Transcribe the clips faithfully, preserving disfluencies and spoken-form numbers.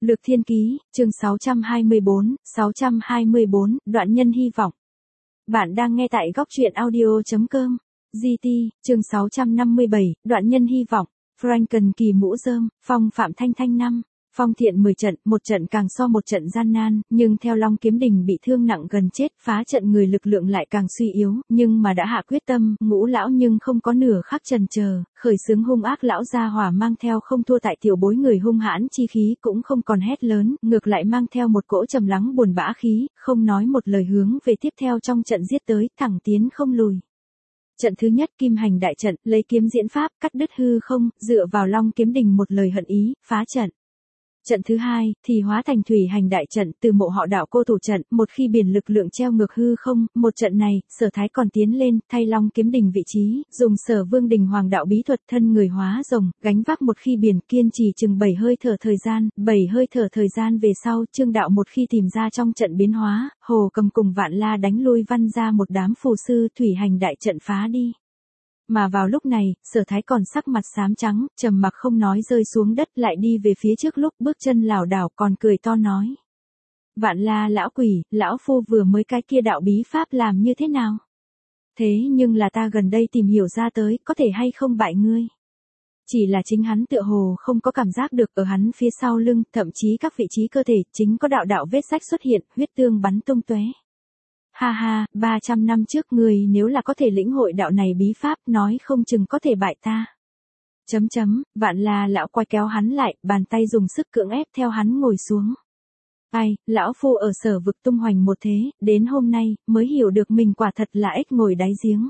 Lược Thiên Ký, chương sáu trăm hai mươi bốn, sáu trăm hai mươi bốn, Đoạn Nhân Hy Vọng. Bạn đang nghe tại góc truyện audio.com. giê tê, chương sáu trăm năm mươi bảy, Đoạn Nhân Hy Vọng. Franken Kỳ Mũ Rơm, Phong Phạm Thanh Thanh năm. Phong Thiện mười trận, một trận càng so một trận gian nan, nhưng theo Long Kiếm Đình bị thương nặng gần chết, phá trận người lực lượng lại càng suy yếu, nhưng mà đã hạ quyết tâm, Ngũ lão nhưng không có nửa khắc chần chờ, khởi xướng hung ác lão gia hỏa mang theo không thua tại tiểu bối người hung hãn chi khí, cũng không còn hét lớn, ngược lại mang theo một cỗ trầm lắng buồn bã khí, không nói một lời hướng về tiếp theo trong trận giết tới, thẳng tiến không lùi. Trận thứ nhất Kim Hành đại trận, lấy kiếm diễn pháp, cắt đứt hư không, dựa vào Long Kiếm Đình một lời hận ý, phá trận. Trận thứ hai, thì hóa thành Thủy Hành đại trận, từ mộ họ đạo cô thủ trận, một khi biển lực lượng treo ngược hư không, một trận này, Sở Thái còn tiến lên, thay Long Kiếm Đình vị trí, dùng Sở Vương Đình Hoàng đạo bí thuật thân người hóa rồng, gánh vác một khi biển, kiên trì chừng bảy hơi thở thời gian, bảy hơi thở thời gian về sau, Trương đạo một khi tìm ra trong trận biến hóa, Hồ Cầm cùng Vạn La đánh lui Văn ra một đám phù sư, Thủy Hành đại trận phá đi. Mà vào lúc này, Sở Thái còn sắc mặt xám trắng, trầm mặc không nói rơi xuống đất lại đi về phía trước lúc bước chân lảo đảo còn cười to nói. Vạn La lão quỷ, lão phu vừa mới cái kia đạo bí pháp làm như thế nào? Thế nhưng là ta gần đây tìm hiểu ra tới, có thể hay không bại ngươi? Chỉ là chính hắn tựa hồ không có cảm giác được ở hắn phía sau lưng, thậm chí các vị trí cơ thể, chính có đạo đạo vết rách xuất hiện, huyết tương bắn tung tóe. Ha ha, ba trăm năm trước người nếu là có thể lĩnh hội đạo này bí pháp nói không chừng có thể bại ta. Chấm chấm, Vạn La lão quay kéo hắn lại, bàn tay dùng sức cưỡng ép theo hắn ngồi xuống. Ai, lão phu ở Sở Vực tung hoành một thế, đến hôm nay, mới hiểu được mình quả thật là ếch ngồi đáy giếng.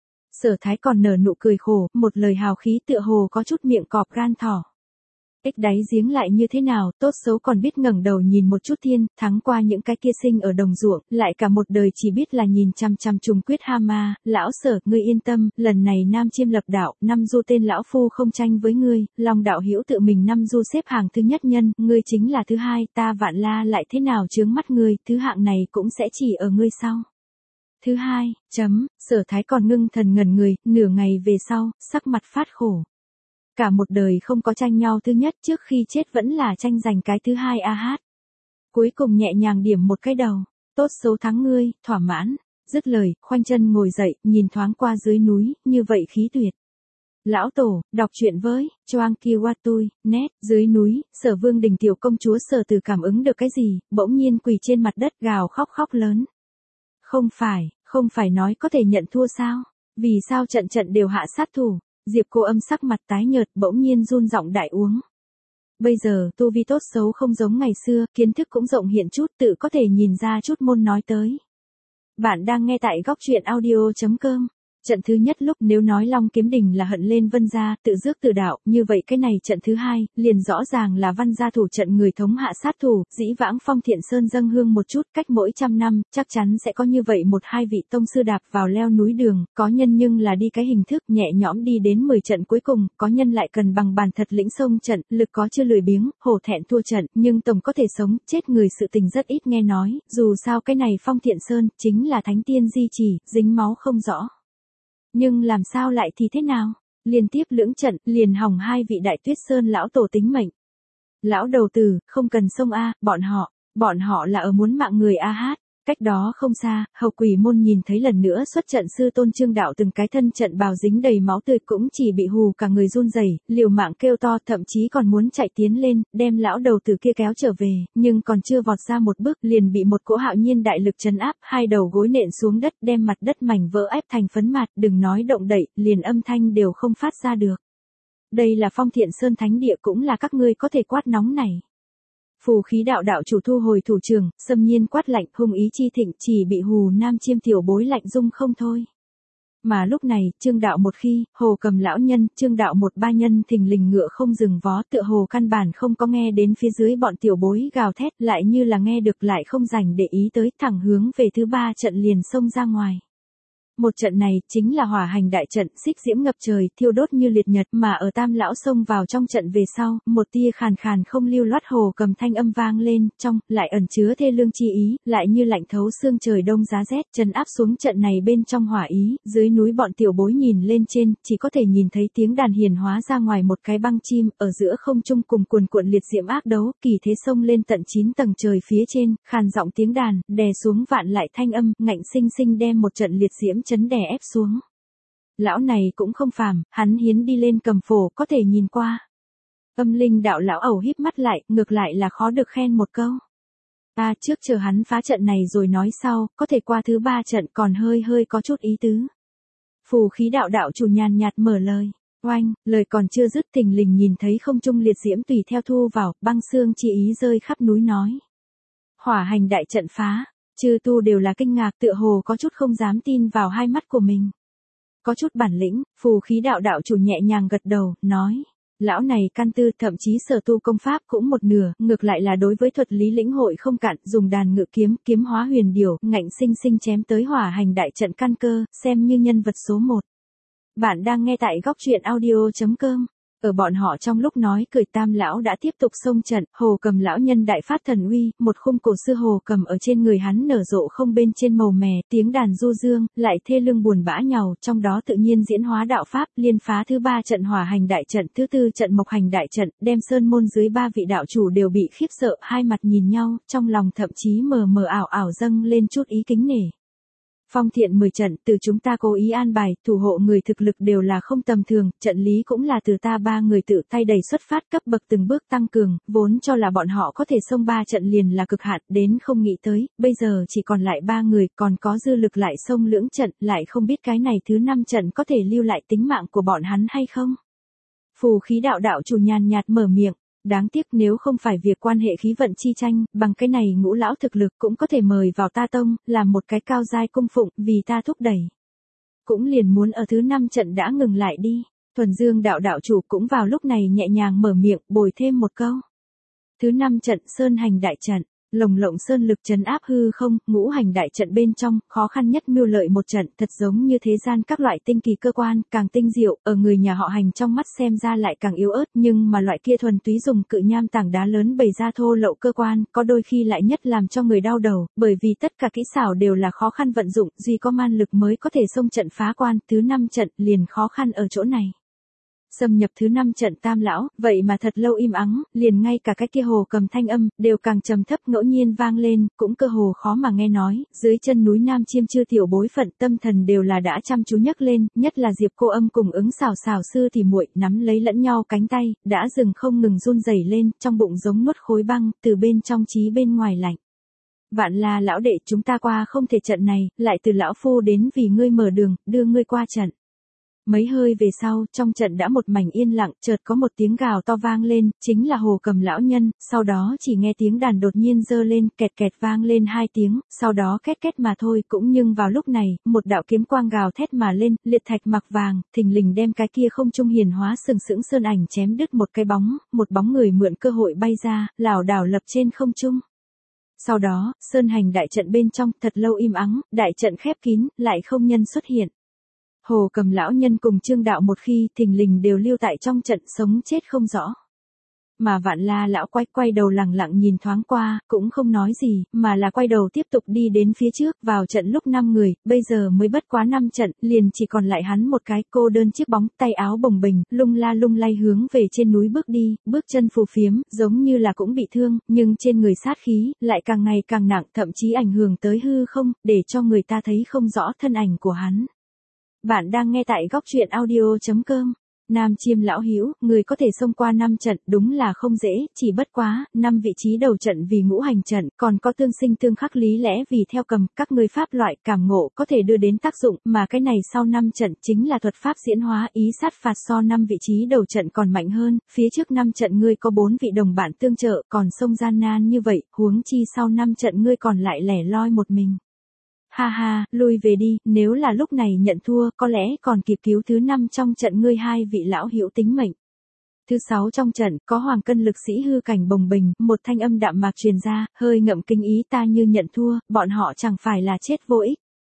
Sở Thái còn nở nụ cười khổ, một lời hào khí tựa hồ có chút miệng cọp gan thỏ. Ếch đáy giếng lại như thế nào, tốt xấu còn biết ngẩng đầu nhìn một chút thiên, thắng qua những cái kia sinh ở đồng ruộng, lại cả một đời chỉ biết là nhìn chăm chăm trùng quyết ha ma, lão Sở, ngươi yên tâm, lần này Nam Chiêm lập đạo, năm du tên lão phu không tranh với ngươi, Long đạo hữu tự mình năm du xếp hàng thứ nhất nhân, ngươi chính là thứ hai, ta Vạn La lại thế nào chướng mắt ngươi, thứ hạng này cũng sẽ chỉ ở ngươi sau. Thứ hai, chấm, Sở Thái còn ngưng thần ngẩn người, nửa ngày về sau, sắc mặt phát khổ. Cả một đời không có tranh nhau thứ nhất, trước khi chết vẫn là tranh giành cái thứ hai a hát. Cuối cùng nhẹ nhàng điểm một cái đầu, tốt xấu thắng ngươi, thỏa mãn, dứt lời, khoanh chân ngồi dậy, nhìn thoáng qua dưới núi, như vậy khí tuyệt. Lão tổ, đọc truyện với, Choang Kiwatui, net, dưới núi, Sở Vương Đình tiểu công chúa Sở Từ cảm ứng được cái gì, bỗng nhiên quỳ trên mặt đất gào khóc khóc lớn. Không phải, không phải nói có thể nhận thua sao? Vì sao trận trận đều hạ sát thủ? Diệp Cô Âm sắc mặt tái nhợt, bỗng nhiên run giọng đại uống. Bây giờ, tu vi tốt xấu không giống ngày xưa, kiến thức cũng rộng hiện chút, tự có thể nhìn ra chút môn nói tới. Bạn đang nghe tại góc truyện audio.com. Trận thứ nhất lúc nếu nói Long Kiếm Đình là hận lên Vân gia, tự dước tự đạo, như vậy cái này trận thứ hai, liền rõ ràng là Văn gia thủ trận người thống hạ sát thủ, dĩ vãng Phong Thiện Sơn dâng hương một chút, cách mỗi trăm năm, chắc chắn sẽ có như vậy một hai vị tông sư đạp vào leo núi đường, có nhân nhưng là đi cái hình thức nhẹ nhõm đi đến mười trận cuối cùng, có nhân lại cần bằng bàn thật lĩnh sông trận, lực có chưa lười biếng, hổ thẹn thua trận, nhưng tổng có thể sống, chết người sự tình rất ít nghe nói, dù sao cái này Phong Thiện Sơn, chính là thánh tiên di trì, dính máu không rõ. Nhưng làm sao lại thì thế nào? Liên tiếp lưỡng trận, liền hỏng hai vị Đại Tuyết Sơn lão tổ tính mệnh. Lão đầu tử, không cần xông a, bọn họ, bọn họ là ở muốn mạng người a hát. Cách đó không xa, Hầu Quỷ môn nhìn thấy lần nữa xuất trận sư tôn Trương đạo từng cái thân trận bào dính đầy máu tươi cũng chỉ bị hù cả người run rẩy, liều mạng kêu to, thậm chí còn muốn chạy tiến lên, đem lão đầu tử kia kéo trở về, nhưng còn chưa vọt ra một bước, liền bị một cỗ hạo nhiên đại lực trấn áp, hai đầu gối nện xuống đất, đem mặt đất mảnh vỡ ép thành phấn mạt, đừng nói động đậy, liền âm thanh đều không phát ra được. Đây là Phong Thiện Sơn thánh địa, cũng là các ngươi có thể quát nóng này. Phù Khí đạo đạo chủ thu hồi thủ trưởng, xâm nhiên quát lạnh, hung ý chi thịnh, chỉ bị hù Nam Chiêm tiểu bối lạnh rung không thôi. Mà lúc này, Trương đạo một khi, Hồ Cầm lão nhân, Trương đạo một ba nhân thình lình ngựa không dừng vó, tựa hồ căn bản không có nghe đến phía dưới bọn tiểu bối gào thét, lại như là nghe được lại không dành để ý tới, thẳng hướng về thứ ba trận liền xông ra ngoài. Một trận này, chính là hỏa hành đại trận, xích diễm ngập trời, thiêu đốt như liệt nhật, mà ở Tam lão xông vào trong trận về sau, một tia khàn khàn không lưu loát hồ cầm thanh âm vang lên, trong, lại ẩn chứa thê lương chi ý, lại như lạnh thấu xương trời đông giá rét, trấn áp xuống trận này bên trong hỏa ý, dưới núi bọn tiểu bối nhìn lên trên, chỉ có thể nhìn thấy tiếng đàn hiền hóa ra ngoài một cái băng chim, ở giữa không trung cùng cuồn cuộn liệt diễm ác đấu, kỳ thế xông lên tận chín tầng trời phía trên, khàn giọng tiếng đàn, đè xuống vạn lại thanh âm, ngạnh sinh sinh đem một trận liệt diễm chấn đè ép xuống. Lão này cũng không phàm, hắn hiến đi lên cầm phổ, có thể nhìn qua. Âm linh đạo lão ẩu híp mắt lại, ngược lại là khó được khen một câu. Ta trước chờ hắn phá trận này rồi nói sau, có thể qua thứ ba trận còn hơi hơi có chút ý tứ. Phù khí đạo đạo chủ nhàn nhạt mở lời. Oanh, lời còn chưa dứt thình lình nhìn thấy không trung liệt diễm tùy theo thu vào, băng xương chi ý rơi khắp núi nói. Hỏa hành đại trận phá, chư tu đều là kinh ngạc tựa hồ có chút không dám tin vào hai mắt của mình. Có chút bản lĩnh, phù khí đạo đạo chủ nhẹ nhàng gật đầu, nói. Lão này căn tư thậm chí sở tu công pháp cũng một nửa, ngược lại là đối với thuật lý lĩnh hội không cạn, dùng đàn ngự kiếm, kiếm hóa huyền điểu, ngạnh sinh sinh chém tới hỏa hành đại trận căn cơ, xem như nhân vật số một. Bạn đang nghe tại góc truyện audio chấm com. Ở bọn họ trong lúc nói cười Tam lão đã tiếp tục xông trận, hồ cầm lão nhân đại phát thần uy, một khung cổ xưa hồ cầm ở trên người hắn nở rộ không bên trên màu mè, tiếng đàn du dương, lại thê lương buồn bã nhàu, trong đó tự nhiên diễn hóa đạo pháp, liên phá thứ ba trận hỏa hành đại trận, thứ tư trận mộc hành đại trận, đem sơn môn dưới ba vị đạo chủ đều bị khiếp sợ, hai mặt nhìn nhau, trong lòng thậm chí mờ mờ ảo ảo dâng lên chút ý kính nể. Phong thiện mười trận, từ chúng ta cố ý an bài, thủ hộ người thực lực đều là không tầm thường, trận lý cũng là từ ta ba người tự tay đầy xuất phát cấp bậc từng bước tăng cường, vốn cho là bọn họ có thể xông ba trận liền là cực hạn, đến không nghĩ tới, bây giờ chỉ còn lại ba người, còn có dư lực lại xông lưỡng trận, lại không biết cái này thứ năm trận có thể lưu lại tính mạng của bọn hắn hay không. Phù khí đạo đạo chủ nhàn nhạt mở miệng. Đáng tiếc nếu không phải việc quan hệ khí vận chi tranh, bằng cái này ngũ lão thực lực cũng có thể mời vào ta tông, làm một cái cao giai cung phụng, vì ta thúc đẩy. Cũng liền muốn ở thứ năm trận đã ngừng lại đi. Thuần Dương đạo đạo chủ cũng vào lúc này nhẹ nhàng mở miệng, bồi thêm một câu. Thứ năm trận sơn hành đại trận. Lồng lộng sơn lực trấn áp hư không, ngũ hành đại trận bên trong, khó khăn nhất mưu lợi một trận, thật giống như thế gian các loại tinh kỳ cơ quan, càng tinh diệu, ở người nhà họ Hành trong mắt xem ra lại càng yếu ớt, nhưng mà loại kia thuần túy dùng cự nham tảng đá lớn bày ra thô lậu cơ quan, có đôi khi lại nhất làm cho người đau đầu, bởi vì tất cả kỹ xảo đều là khó khăn vận dụng, duy có man lực mới có thể xông trận phá quan, thứ năm trận liền khó khăn ở chỗ này. Xâm nhập thứ năm trận Tam lão, vậy mà thật lâu im ắng, liền ngay cả cái kia hồ cầm thanh âm, đều càng trầm thấp ngẫu nhiên vang lên, cũng cơ hồ khó mà nghe nói, dưới chân núi Nam Chiêm chưa tiểu bối phận tâm thần đều là đã chăm chú nhấc lên, nhất là Diệp Cô Âm cùng ứng xào xào sư thì muội nắm lấy lẫn nhau cánh tay, đã dừng không ngừng run rẩy lên, trong bụng giống nuốt khối băng, từ bên trong chí bên ngoài lạnh. Vạn là lão đệ chúng ta qua không thể trận này, lại từ lão phu đến vì ngươi mở đường, đưa ngươi qua trận. Mấy hơi về sau, trong trận đã một mảnh yên lặng, chợt có một tiếng gào to vang lên, chính là hồ cầm lão nhân, sau đó chỉ nghe tiếng đàn đột nhiên dơ lên, kẹt kẹt vang lên hai tiếng, sau đó két két mà thôi, cũng nhưng vào lúc này, một đạo kiếm quang gào thét mà lên, liệt thạch mặc vàng, thình lình đem cái kia không trung hiền hóa sừng sững sơn ảnh chém đứt một cái bóng, một bóng người mượn cơ hội bay ra, lảo đảo lập trên không trung. Sau đó, sơn hành đại trận bên trong, thật lâu im ắng, đại trận khép kín, lại không nhân xuất hiện. Hồ cầm lão nhân cùng Trương đạo một khi thình lình đều lưu tại trong trận sống chết không rõ. Mà Vạn La lão quay quay đầu lẳng lặng nhìn thoáng qua, cũng không nói gì, mà là quay đầu tiếp tục đi đến phía trước, vào trận lúc năm người, bây giờ mới bất quá năm trận, liền chỉ còn lại hắn một cái, cô đơn chiếc bóng, tay áo bồng bềnh, lung la lung lay hướng về trên núi bước đi, bước chân phù phiếm, giống như là cũng bị thương, nhưng trên người sát khí, lại càng ngày càng nặng, thậm chí ảnh hưởng tới hư không, để cho người ta thấy không rõ thân ảnh của hắn. Bạn đang nghe tại góc truyện audio chấm com. Nam Chiêm lão hữu, người có thể xông qua năm trận, đúng là không dễ, chỉ bất quá, năm vị trí đầu trận vì ngũ hành trận, còn có tương sinh tương khắc lý lẽ vì theo cầm, các ngươi pháp loại, cảm ngộ, có thể đưa đến tác dụng, mà cái này sau năm trận chính là thuật pháp diễn hóa, ý sát phạt so năm vị trí đầu trận còn mạnh hơn, phía trước năm trận ngươi có bốn vị đồng bạn tương trợ, còn xông gian nan như vậy, huống chi sau năm trận ngươi còn lại lẻ loi một mình. Ha ha, lui về đi, nếu là lúc này nhận thua, có lẽ còn kịp cứu thứ năm trong trận ngươi hai vị lão hữu tính mệnh. Thứ sáu trong trận, có hoàng cân lực sĩ hư cảnh bồng bềnh, một thanh âm đạm mạc truyền ra, hơi ngậm kinh ý ta như nhận thua, bọn họ chẳng phải là chết vô ích.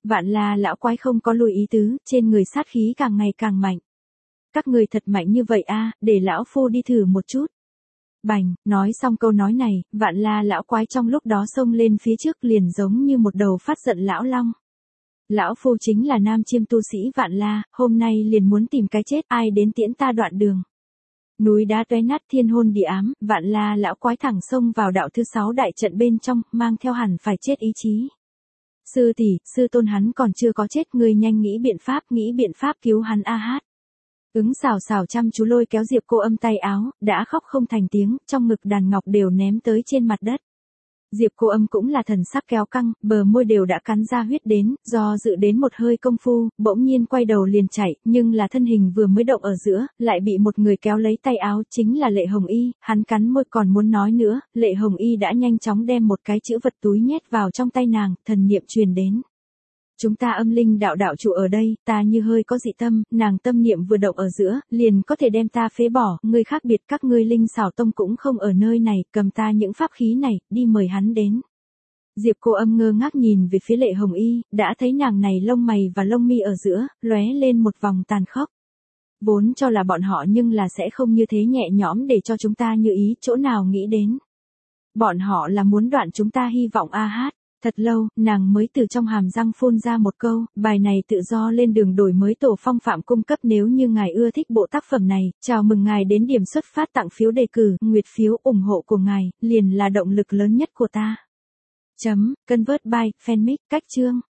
Vạn La lão quái không có lùi ý tứ, trên người sát khí càng ngày càng mạnh. Các người thật mạnh như vậy a, để lão phu đi thử một chút. Bành, nói xong câu nói này, Vạn La lão quái trong lúc đó xông lên phía trước liền giống như một đầu phát giận lão long. Lão phu chính là nam chiêm tu sĩ Vạn La, hôm nay liền muốn tìm cái chết, ai đến tiễn ta đoạn đường. Núi đá tóe nát thiên hôn địa ám, Vạn La lão quái thẳng xông vào đạo thứ sáu đại trận bên trong, mang theo hẳn phải chết ý chí. Sư tỷ, sư tôn hắn còn chưa có chết, ngươi nhanh nghĩ biện pháp, nghĩ biện pháp cứu hắn a hát. Ứng xào xào chăm chú lôi kéo Diệp Cô Âm tay áo, đã khóc không thành tiếng, trong ngực đàn ngọc đều ném tới trên mặt đất. Diệp Cô Âm cũng là thần sắc kéo căng, bờ môi đều đã cắn ra huyết đến, do dự đến một hơi công phu, bỗng nhiên quay đầu liền chạy, nhưng là thân hình vừa mới động ở giữa, lại bị một người kéo lấy tay áo, chính là Lệ Hồng Y, hắn cắn môi còn muốn nói nữa, Lệ Hồng Y đã nhanh chóng đem một cái chữ vật túi nhét vào trong tay nàng, thần niệm truyền đến. Chúng ta âm linh đạo đạo trụ ở đây, ta như hơi có dị tâm, nàng tâm niệm vừa động ở giữa, liền có thể đem ta phế bỏ, người khác biệt các ngươi linh xảo tông cũng không ở nơi này, cầm ta những pháp khí này, đi mời hắn đến. Diệp Cô Âm ngơ ngác nhìn về phía Lệ Hồng Y, đã thấy nàng này lông mày và lông mi ở giữa, lóe lên một vòng tàn khốc. Vốn cho là bọn họ nhưng là sẽ không như thế nhẹ nhõm để cho chúng ta như ý, chỗ nào nghĩ đến. Bọn họ là muốn đoạn chúng ta hy vọng a hát. Thật lâu, nàng mới từ trong hàm răng phun ra một câu, bài này tự do lên đường đổi mới tổ phong phạm cung cấp, nếu như ngài ưa thích bộ tác phẩm này, chào mừng ngài đến điểm xuất phát tặng phiếu đề cử, nguyệt phiếu ủng hộ của ngài, liền là động lực lớn nhất của ta. Chấm, Convert by, Fanmic, cách chương.